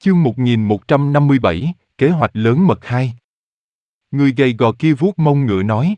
Chương 1157, Kế hoạch lớn mật 2. Người gầy gò kia vuốt mông ngựa nói.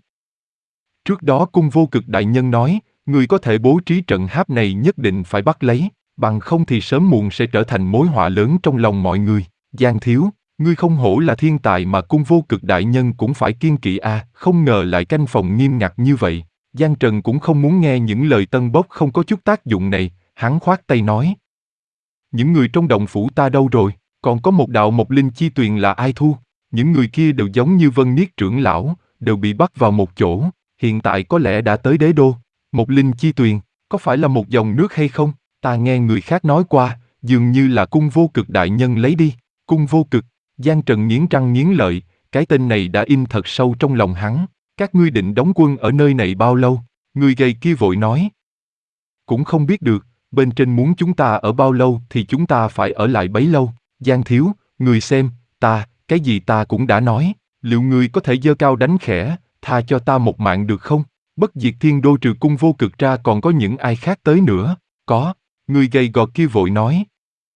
Trước đó Cung Vô Cực đại nhân nói, người có thể bố trí trận pháp này nhất định phải bắt lấy, bằng không thì sớm muộn sẽ trở thành mối họa lớn trong lòng mọi người. Giang thiếu, ngươi không hổ là thiên tài mà Cung Vô Cực đại nhân cũng phải kiêng kỵ a, không ngờ lại canh phòng nghiêm ngặt như vậy. Giang Trần cũng không muốn nghe những lời tân bốc không có chút tác dụng này, hắn khoát tay nói. Những người trong động phủ ta đâu rồi, còn có một đạo Mộc Linh Chi Tuyền là ai thu? Những người kia đều giống như Vân Niết trưởng lão, đều bị bắt vào một chỗ, hiện tại có lẽ đã tới đế đô. Mộc Linh Chi Tuyền, có phải là một dòng nước hay không? Ta nghe người khác nói qua, dường như là Cung Vô Cực đại nhân lấy đi. Cung Vô Cực, Giang Trần nghiến răng nghiến lợi, cái tên này đã in thật sâu trong lòng hắn. Các ngươi định đóng quân ở nơi này bao lâu? Người gầy kia vội nói. Cũng không biết được, bên trên muốn chúng ta ở bao lâu thì chúng ta phải ở lại bấy lâu. Giang thiếu, người xem, cái gì ta cũng đã nói, liệu người có thể giơ cao đánh khẽ, tha cho ta một mạng được không? Bất diệt thiên đô trừ Cung Vô Cực ra còn có những ai khác tới nữa? Có, người gầy gò kia vội nói.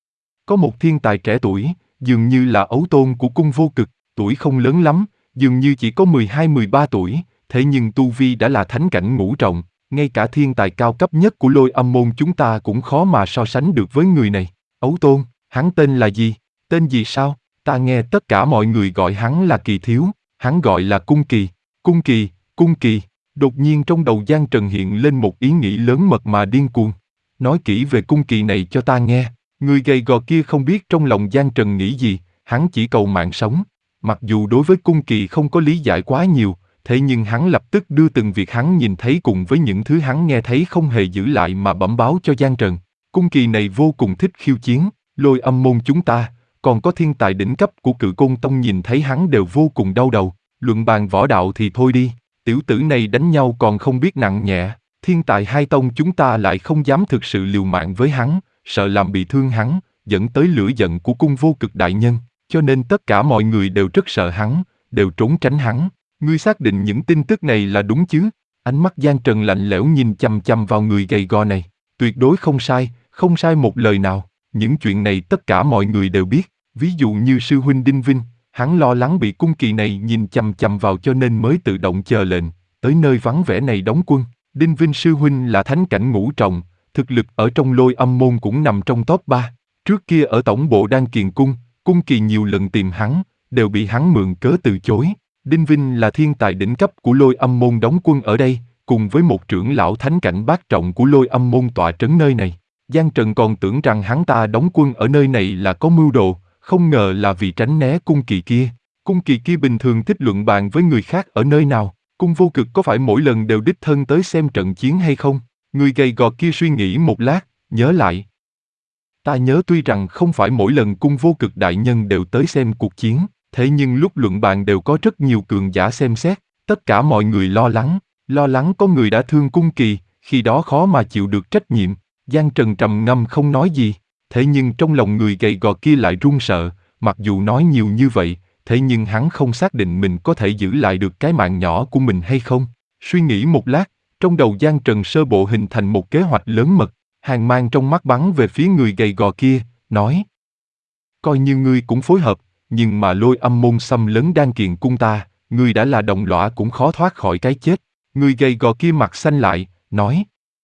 Có một thiên tài trẻ tuổi, dường như là ấu tôn của Cung Vô Cực, tuổi không lớn lắm, dường như chỉ có 12-13 tuổi, thế nhưng tu vi đã là thánh cảnh ngũ trọng, ngay cả thiên tài cao cấp nhất của Lôi Âm môn chúng ta cũng khó mà so sánh được với người này. Ấu tôn, hắn tên là gì? Tên gì sao? Ta nghe tất cả mọi người gọi hắn là Kỳ Thiếu, hắn gọi là Cung Kỳ. Cung Kỳ, Cung Kỳ. Đột nhiên trong đầu Giang Trần hiện lên một ý nghĩ lớn mật mà điên cuồng. Nói kỹ về Cung Kỳ này cho ta nghe. Người gầy gò kia không biết trong lòng Giang Trần nghĩ gì, hắn chỉ cầu mạng sống. Mặc dù đối với Cung Kỳ không có lý giải quá nhiều, thế nhưng hắn lập tức đưa từng việc hắn nhìn thấy cùng với những thứ hắn nghe thấy không hề giữ lại mà bẩm báo cho Giang Trần. Cung Kỳ này vô cùng thích khiêu chiến, Lôi Âm môn chúng ta, còn có thiên tài đỉnh cấp của Cự Côn Tông nhìn thấy hắn đều vô cùng đau đầu. Luận bàn võ đạo thì thôi đi, tiểu tử này đánh nhau còn không biết nặng nhẹ, thiên tài hai tông chúng ta lại không dám thực sự liều mạng với hắn, sợ làm bị thương hắn, dẫn tới lửa giận của Cung Vô Cực đại nhân, cho nên tất cả mọi người đều rất sợ hắn, đều trốn tránh hắn. Ngươi xác định những tin tức này là đúng chứ? Ánh mắt Giang Trần lạnh lẽo nhìn chằm chằm vào người gầy gò này. Tuyệt đối không sai, không sai một lời nào. Những chuyện này tất cả mọi người đều biết. Ví dụ như sư huynh Đinh Vinh, hắn lo lắng bị Cung Kỳ này nhìn chằm chằm vào cho nên mới tự động chờ lệnh, tới nơi vắng vẻ này đóng quân. Đinh Vinh sư huynh là thánh cảnh ngũ trọng, thực lực ở trong Lôi Âm môn cũng nằm trong top 3. Trước kia ở tổng bộ Đan Kiền cung, Cung Kỳ nhiều lần tìm hắn, đều bị hắn mượn cớ từ chối. Đinh Vinh là thiên tài đỉnh cấp của Lôi Âm môn đóng quân ở đây, cùng với một trưởng lão thánh cảnh bát trọng của Lôi Âm môn tọa trấn nơi này. Giang Trần còn tưởng rằng hắn ta đóng quân ở nơi này là có mưu đồ, không ngờ là vì tránh né Cung Kỳ kia. Cung Kỳ kia bình thường thích luận bàn với người khác ở nơi nào? Cung Vô Cực có phải mỗi lần đều đích thân tới xem trận chiến hay không? Người gầy gò kia suy nghĩ một lát, nhớ lại. Ta nhớ tuy rằng không phải mỗi lần Cung Vô Cực đại nhân đều tới xem cuộc chiến, thế nhưng lúc luận bàn đều có rất nhiều cường giả xem xét, tất cả mọi người lo lắng có người đã thương Cung Kỳ, khi đó khó mà chịu được trách nhiệm. Giang Trần trầm ngâm không nói gì, thế nhưng trong lòng người gầy gò kia lại run sợ, mặc dù nói nhiều như vậy, thế nhưng hắn không xác định mình có thể giữ lại được cái mạng nhỏ của mình hay không. Suy nghĩ một lát, trong đầu Giang Trần sơ bộ hình thành một kế hoạch lớn mật, hàn mang trong mắt bắn về phía người gầy gò kia, nói. Coi như ngươi cũng phối hợp, nhưng mà Lôi Âm môn xâm lấn Đan Kiền cung ta, ngươi đã là đồng lõa cũng khó thoát khỏi cái chết. Người gầy gò kia mặt xanh lại, nói.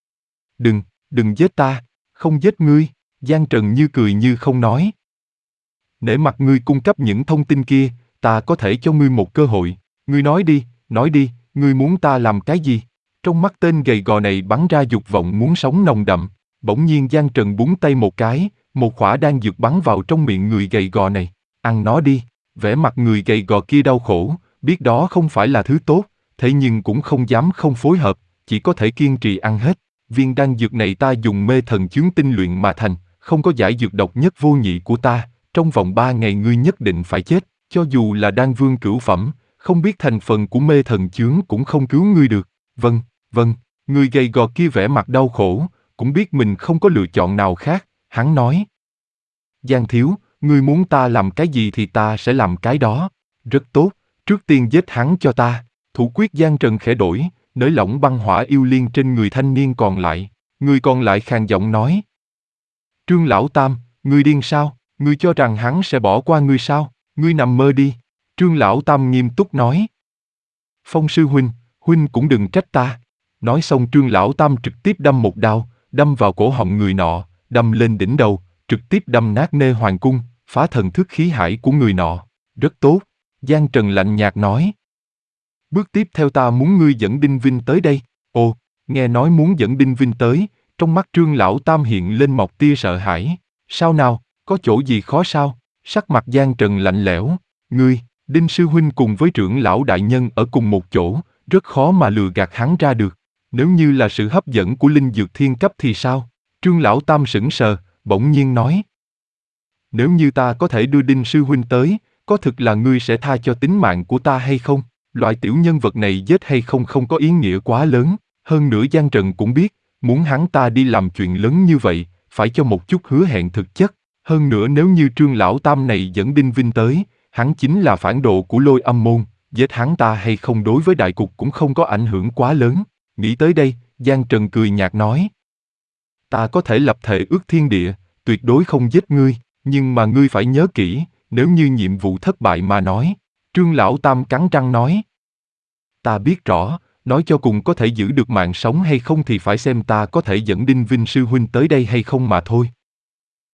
Đừng giết ta, không giết ngươi. Giang Trần như cười như không nói. Nể mặt ngươi cung cấp những thông tin kia, ta có thể cho ngươi một cơ hội. Ngươi nói đi, ngươi muốn ta làm cái gì? Trong mắt tên gầy gò này bắn ra dục vọng muốn sống nồng đậm. Bỗng nhiên Giang Trần búng tay một cái, một quả đan dược bắn vào trong miệng người gầy gò này. Ăn nó đi. Vẻ mặt người gầy gò kia đau khổ, biết đó không phải là thứ tốt, thế nhưng cũng không dám không phối hợp, chỉ có thể kiên trì ăn hết. Viên đan dược này ta dùng mê thần chướng tinh luyện mà thành, không có giải dược độc nhất vô nhị của ta, trong vòng 3 ngày ngươi nhất định phải chết, cho dù là đan vương cửu phẩm, không biết thành phần của mê thần chướng cũng không cứu ngươi được. Vâng, người gầy gò kia vẻ mặt đau khổ, cũng biết mình không có lựa chọn nào khác, hắn nói. Giang thiếu, ngươi muốn ta làm cái gì thì ta sẽ làm cái đó. Rất tốt, trước tiên giết hắn cho ta. Thủ quyết Giang Trần khẽ đổi, nới lỏng băng hỏa yêu liên trên người thanh niên còn lại. Người còn lại khàn giọng nói. Trương Lão Tam, ngươi điên sao? Ngươi cho rằng hắn sẽ bỏ qua ngươi sao? Ngươi nằm mơ đi. Trương Lão Tam nghiêm túc nói. Phong sư huynh, huynh cũng đừng trách ta. Nói xong Trương Lão Tam trực tiếp đâm một đao, đâm vào cổ họng người nọ, đâm lên đỉnh đầu, trực tiếp đâm nát nê hoàng cung, phá thần thức khí hải của người nọ. Rất tốt. Giang Trần lạnh nhạt nói. Bước tiếp theo ta muốn ngươi dẫn Đinh Vinh tới đây. Ồ, nghe nói muốn dẫn Đinh Vinh tới, trong mắt Trương Lão Tam hiện lên một tia sợ hãi. Sao nào, có chỗ gì khó sao? Sắc mặt Giang Trần lạnh lẽo. Ngươi, Đinh Sư Huynh cùng với trưởng lão đại nhân ở cùng một chỗ, rất khó mà lừa gạt hắn ra được. Nếu như là sự hấp dẫn của linh dược thiên cấp thì sao? Trương Lão Tam sững sờ, bỗng nhiên nói. Nếu như ta có thể đưa Đinh Sư Huynh tới, có thực là ngươi sẽ tha cho tính mạng của ta hay không? Loại tiểu nhân vật này giết hay không không có ý nghĩa quá lớn. Hơn nữa Giang Trần cũng biết, muốn hắn ta đi làm chuyện lớn như vậy, phải cho một chút hứa hẹn thực chất. Hơn nữa nếu như Trương Lão Tam này dẫn Đinh Vinh tới, hắn chính là phản đồ của Lôi Âm Môn, giết hắn ta hay không đối với đại cục cũng không có ảnh hưởng quá lớn. Nghĩ tới đây, Giang Trần cười nhạt nói. Ta có thể lập thệ ước thiên địa, tuyệt đối không giết ngươi, nhưng mà ngươi phải nhớ kỹ, nếu như nhiệm vụ thất bại mà nói. Trương Lão Tam cắn răng nói. Ta biết rõ, nói cho cùng có thể giữ được mạng sống hay không thì phải xem ta có thể dẫn Đinh Vinh Sư Huynh tới đây hay không mà thôi.